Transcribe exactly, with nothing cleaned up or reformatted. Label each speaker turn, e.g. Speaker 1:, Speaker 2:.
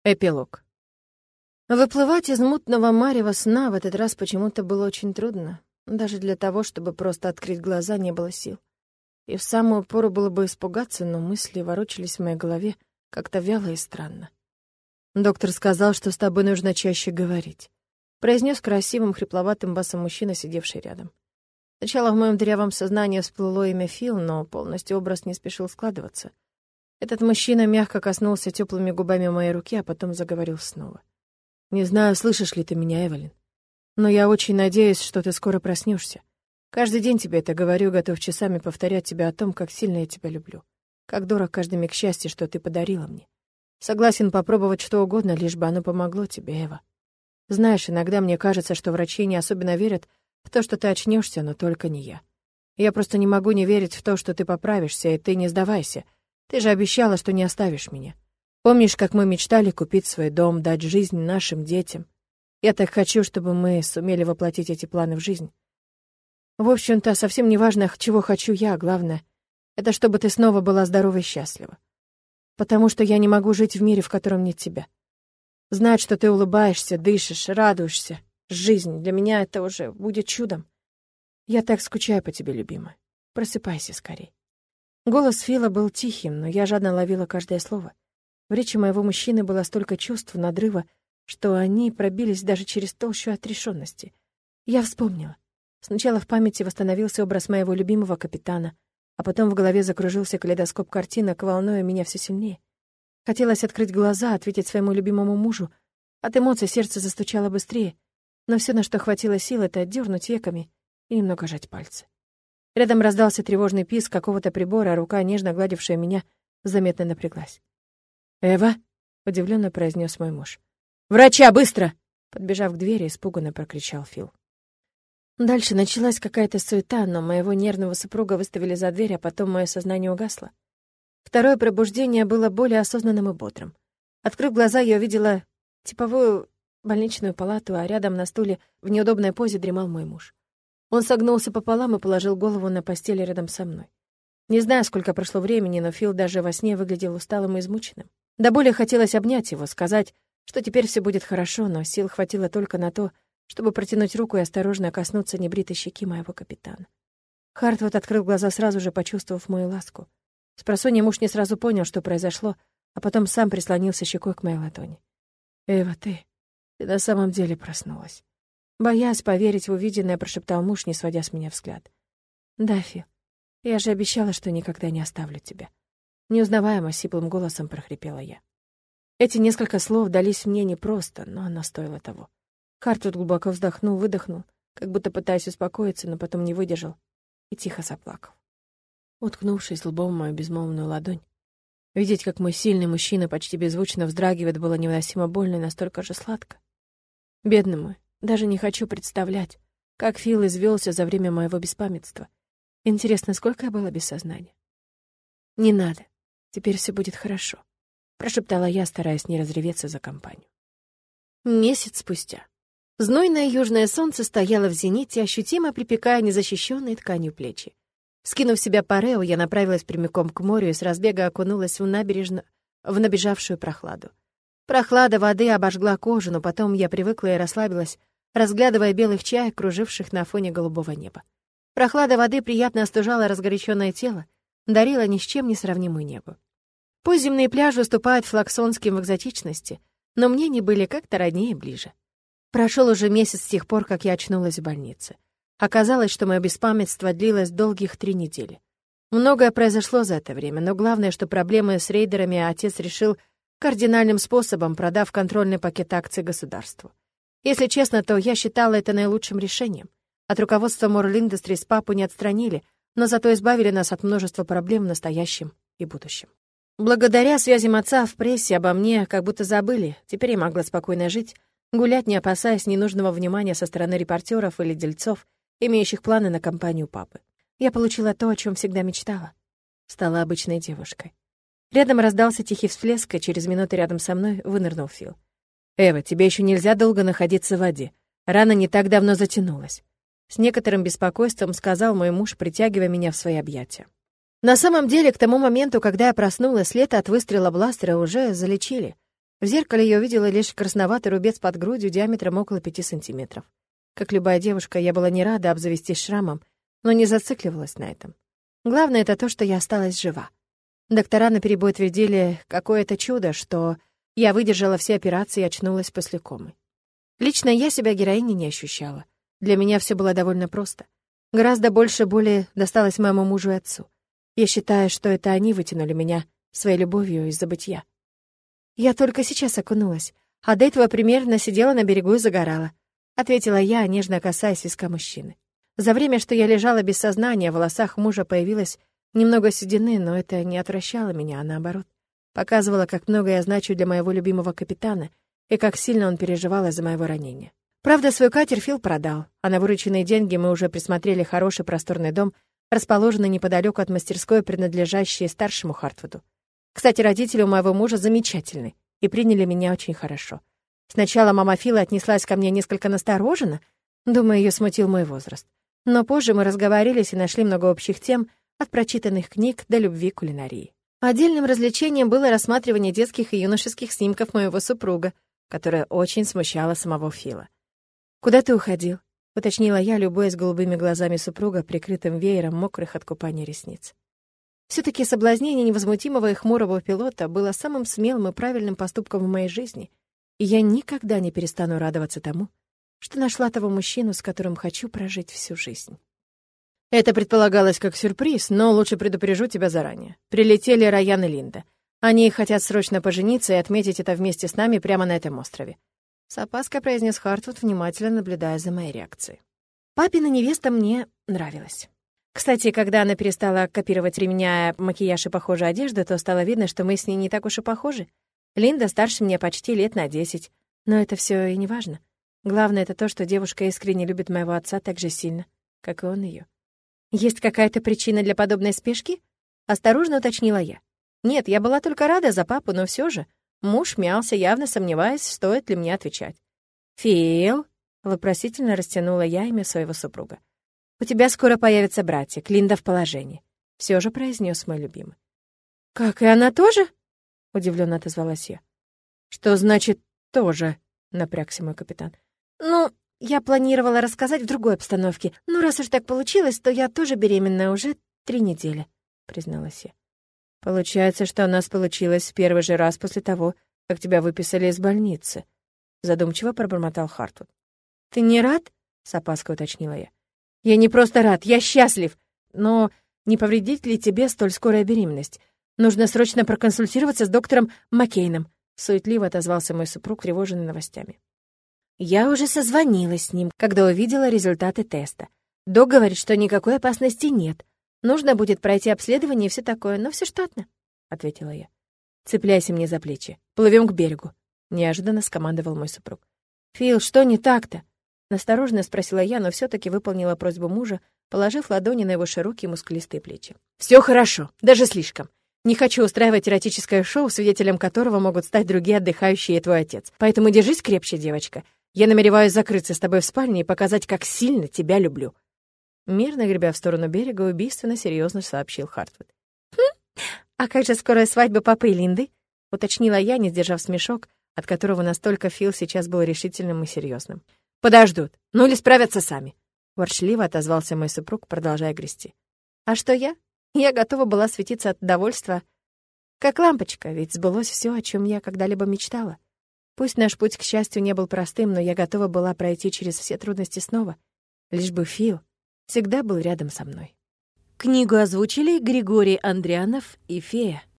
Speaker 1: Эпилог. Выплывать из мутного марева сна в этот раз почему-то было очень трудно. Даже для того, чтобы просто открыть глаза, не было сил. И в самую пору было бы испугаться, но мысли ворочались в моей голове как-то вяло и странно. «Доктор сказал, что с тобой нужно чаще говорить», — произнес красивым хрипловатым басом мужчина, сидевший рядом. Сначала в моем дырявом сознании всплыло имя Фил, но полностью образ не спешил складываться. Этот мужчина мягко коснулся теплыми губами моей руки, а потом заговорил снова. «Не знаю, слышишь ли ты меня, Эвелин, но я очень надеюсь, что ты скоро проснешься. Каждый день тебе это говорю, готов часами повторять тебе о том, как сильно я тебя люблю. Как дорог каждый миг счастья, что ты подарила мне. Согласен попробовать что угодно, лишь бы оно помогло тебе, Эва. Знаешь, иногда мне кажется, что врачи не особенно верят в то, что ты очнешься, но только не я. Я просто не могу не верить в то, что ты поправишься, и ты не сдавайся. Ты же обещала, что не оставишь меня. Помнишь, как мы мечтали купить свой дом, дать жизнь нашим детям? Я так хочу, чтобы мы сумели воплотить эти планы в жизнь. В общем-то, совсем не важно, чего хочу я, главное — это чтобы ты снова была здорова и счастлива. Потому что я не могу жить в мире, в котором нет тебя. Знать, что ты улыбаешься, дышишь, радуешься. Жизнь для меня это уже будет чудом. Я так скучаю по тебе, любимая. Просыпайся скорей». Голос Фила был тихим, но я жадно ловила каждое слово. В речи моего мужчины было столько чувств, надрыва, что они пробились даже через толщу отрешенности. Я вспомнила. Сначала в памяти восстановился образ моего любимого капитана, а потом в голове закружился калейдоскоп картинок, волнуя меня все сильнее. Хотелось открыть глаза, ответить своему любимому мужу. От эмоций сердце застучало быстрее, но все, на что хватило сил, это отдернуть веками и немного жать пальцы. Рядом раздался тревожный писк какого-то прибора, а рука, нежно гладившая меня, заметно напряглась. «Эва?» — удивленно произнес мой муж. «Врача, быстро!» — подбежав к двери, испуганно прокричал Фил. Дальше началась какая-то суета, но моего нервного супруга выставили за дверь, а потом мое сознание угасло. Второе пробуждение было более осознанным и бодрым. Открыв глаза, я увидела типовую больничную палату, а рядом на стуле в неудобной позе дремал мой муж. Он согнулся пополам и положил голову на постель рядом со мной. Не знаю, сколько прошло времени, но Фил даже во сне выглядел усталым и измученным. До боли хотелось обнять его, сказать, что теперь все будет хорошо, но сил хватило только на то, чтобы протянуть руку и осторожно коснуться небритой щеки моего капитана. Хартвуд открыл глаза, сразу же почувствовав мою ласку. Спросонья муж не сразу понял, что произошло, а потом сам прислонился щекой к моей ладони. «Эва, ты... ты на самом деле проснулась». Боясь поверить в увиденное, прошептал муж, не сводя с меня взгляд. «Да, Фил, я же обещала, что никогда не оставлю тебя». Неузнаваемо, сиплым голосом прохрипела я. Эти несколько слов дались мне непросто, но оно стоило того. Хартвуд глубоко вздохнул, выдохнул, как будто пытаясь успокоиться, но потом не выдержал и тихо заплакал. Уткнувшись лбом в мою безмолвную ладонь, видеть, как мой сильный мужчина почти беззвучно вздрагивает, было невыносимо больно и настолько же сладко. Бедный мой. Даже не хочу представлять, как Фил извелся за время моего беспамятства. Интересно, сколько я была без сознания? «Не надо. Теперь все будет хорошо», — прошептала я, стараясь не разреветься за компанию. Месяц спустя. Знойное южное солнце стояло в зените, ощутимо припекая незащищенные тканью плечи. Скинув с себя парео, я направилась прямиком к морю и с разбега окунулась в набережную, в набежавшую прохладу. Прохлада воды обожгла кожу, но потом я привыкла и расслабилась, разглядывая белых чаек, круживших на фоне голубого неба. Прохлада воды приятно остужала разгоряченное тело, дарила ни с чем не сравнимую небо. Пусть земные пляжи уступают флаксонским в экзотичности, но мне они были как-то роднее и ближе. Прошел уже месяц с тех пор, как я очнулась в больнице. Оказалось, что мое беспамятство длилось долгих три недели. Многое произошло за это время, но главное, что проблемы с рейдерами отец решил кардинальным способом, продав контрольный пакет акций государству. Если честно, то я считала это наилучшим решением. От руководства Moral Industries папу не отстранили, но зато избавили нас от множества проблем в настоящем и будущем. Благодаря связям отца в прессе обо мне как будто забыли, теперь я могла спокойно жить, гулять, не опасаясь ненужного внимания со стороны репортеров или дельцов, имеющих планы на компанию папы. Я получила то, о чем всегда мечтала. Стала обычной девушкой. Рядом раздался тихий всплеск, и через минуту рядом со мной вынырнул Фил. «Эва, тебе еще нельзя долго находиться в воде. Рана не так давно затянулась», — с некоторым беспокойством сказал мой муж, притягивая меня в свои объятия. На самом деле, к тому моменту, когда я проснулась, лето от выстрела бластера уже залечили. В зеркале я увидела лишь красноватый рубец под грудью диаметром около пяти сантиметров. Как любая девушка, я была не рада обзавестись шрамом, но не зацикливалась на этом. Главное — это то, что я осталась жива. Доктора наперебой твердили, какое это чудо, что я выдержала все операции и очнулась после комы. Лично я себя героиней не ощущала. Для меня все было довольно просто. Гораздо больше боли досталось моему мужу и отцу. Я считаю, что это они вытянули меня своей любовью из забытья. Я только сейчас окунулась, а до этого примерно сидела на берегу и загорала, ответила я, нежно касаясь виска мужчины. За время, что я лежала без сознания, в волосах мужа появилось немного седины, но это не отвращало меня, а наоборот. Показывало, как много я значу для моего любимого капитана и как сильно он переживал из-за моего ранения. Правда, свой катер Фил продал, а на вырученные деньги мы уже присмотрели хороший просторный дом, расположенный неподалеку от мастерской, принадлежащей старшему Хартвуду. Кстати, родители у моего мужа замечательные и приняли меня очень хорошо. Сначала мама Фила отнеслась ко мне несколько настороженно, думаю, ее смутил мой возраст. Но позже мы разговорились и нашли много общих тем, от прочитанных книг до любви к кулинарии. Отдельным развлечением было рассматривание детских и юношеских снимков моего супруга, которое очень смущало самого Фила. «Куда ты уходил?» — уточнила я, любуясь голубыми глазами супруга, прикрытым веером мокрых от купания ресниц. Все-таки соблазнение невозмутимого и хмурого пилота было самым смелым и правильным поступком в моей жизни, и я никогда не перестану радоваться тому, что нашла того мужчину, с которым хочу прожить всю жизнь. Это предполагалось как сюрприз, но лучше предупрежу тебя заранее. Прилетели Райан и Линда. Они хотят срочно пожениться и отметить это вместе с нами прямо на этом острове. С опаской произнес Хартвуд, внимательно наблюдая за моей реакцией. Папина невеста мне нравилась. Кстати, когда она перестала копировать ремня, макияж и похожую одежду, то стало видно, что мы с ней не так уж и похожи. Линда старше меня почти лет на десять, но это все и не важно. Главное — это то, что девушка искренне любит моего отца так же сильно, как и он ее. «Есть какая-то причина для подобной спешки?» — осторожно уточнила я. Нет, я была только рада за папу, но все же муж мялся, явно сомневаясь, стоит ли мне отвечать. «Фил?» — вопросительно растянула я имя своего супруга. «У тебя скоро появится братик, Линда в положении», — все же произнес мой любимый. «Как, и она тоже?» — удивленно отозвалась я. «Что значит «тоже»?» — напрягся мой капитан. «Ну, я планировала рассказать в другой обстановке, но раз уж так получилось, то я тоже беременна уже три недели», — призналась я. «Получается, что у нас получилось в первый же раз после того, как тебя выписали из больницы», — задумчиво пробормотал Хартвуд. «Ты не рад?» — с опаской уточнила я. «Я не просто рад, я счастлив. Но не повредит ли тебе столь скорая беременность? Нужно срочно проконсультироваться с доктором Маккейном», — суетливо отозвался мой супруг, тревоженный новостями. Я уже созвонилась с ним, когда увидела результаты теста. Док говорит, что никакой опасности нет. Нужно будет пройти обследование и все такое, но все штатно, — ответила я. «Цепляйся мне за плечи. Плывем к берегу», — неожиданно скомандовал мой супруг. «Фил, что не так-то?» Настороженно спросила я, но все-таки выполнила просьбу мужа, положив ладони на его широкие мускулистые плечи. «Все хорошо, даже слишком. Не хочу устраивать эротическое шоу, свидетелем которого могут стать другие отдыхающие и твой отец. Поэтому держись крепче, девочка. Я намереваюсь закрыться с тобой в спальне и показать, как сильно тебя люблю». Мирно гребя в сторону берега, убийственно серьезно сообщил Хартвуд. «Хм, а как же скорая свадьба папы и Линды?» — уточнила я, не сдержав смешок, от которого настолько Фил сейчас был решительным и серьезным. «Подождут, ну или справятся сами», — ворчливо отозвался мой супруг, продолжая грести. «А что я? Я готова была светиться от довольства, как лампочка, ведь сбылось все, о чем я когда-либо мечтала. Пусть наш путь, к счастью, не был простым, но я готова была пройти через все трудности снова, лишь бы Фил всегда был рядом со мной». Книгу озвучили Григорий Андрианов и Фея.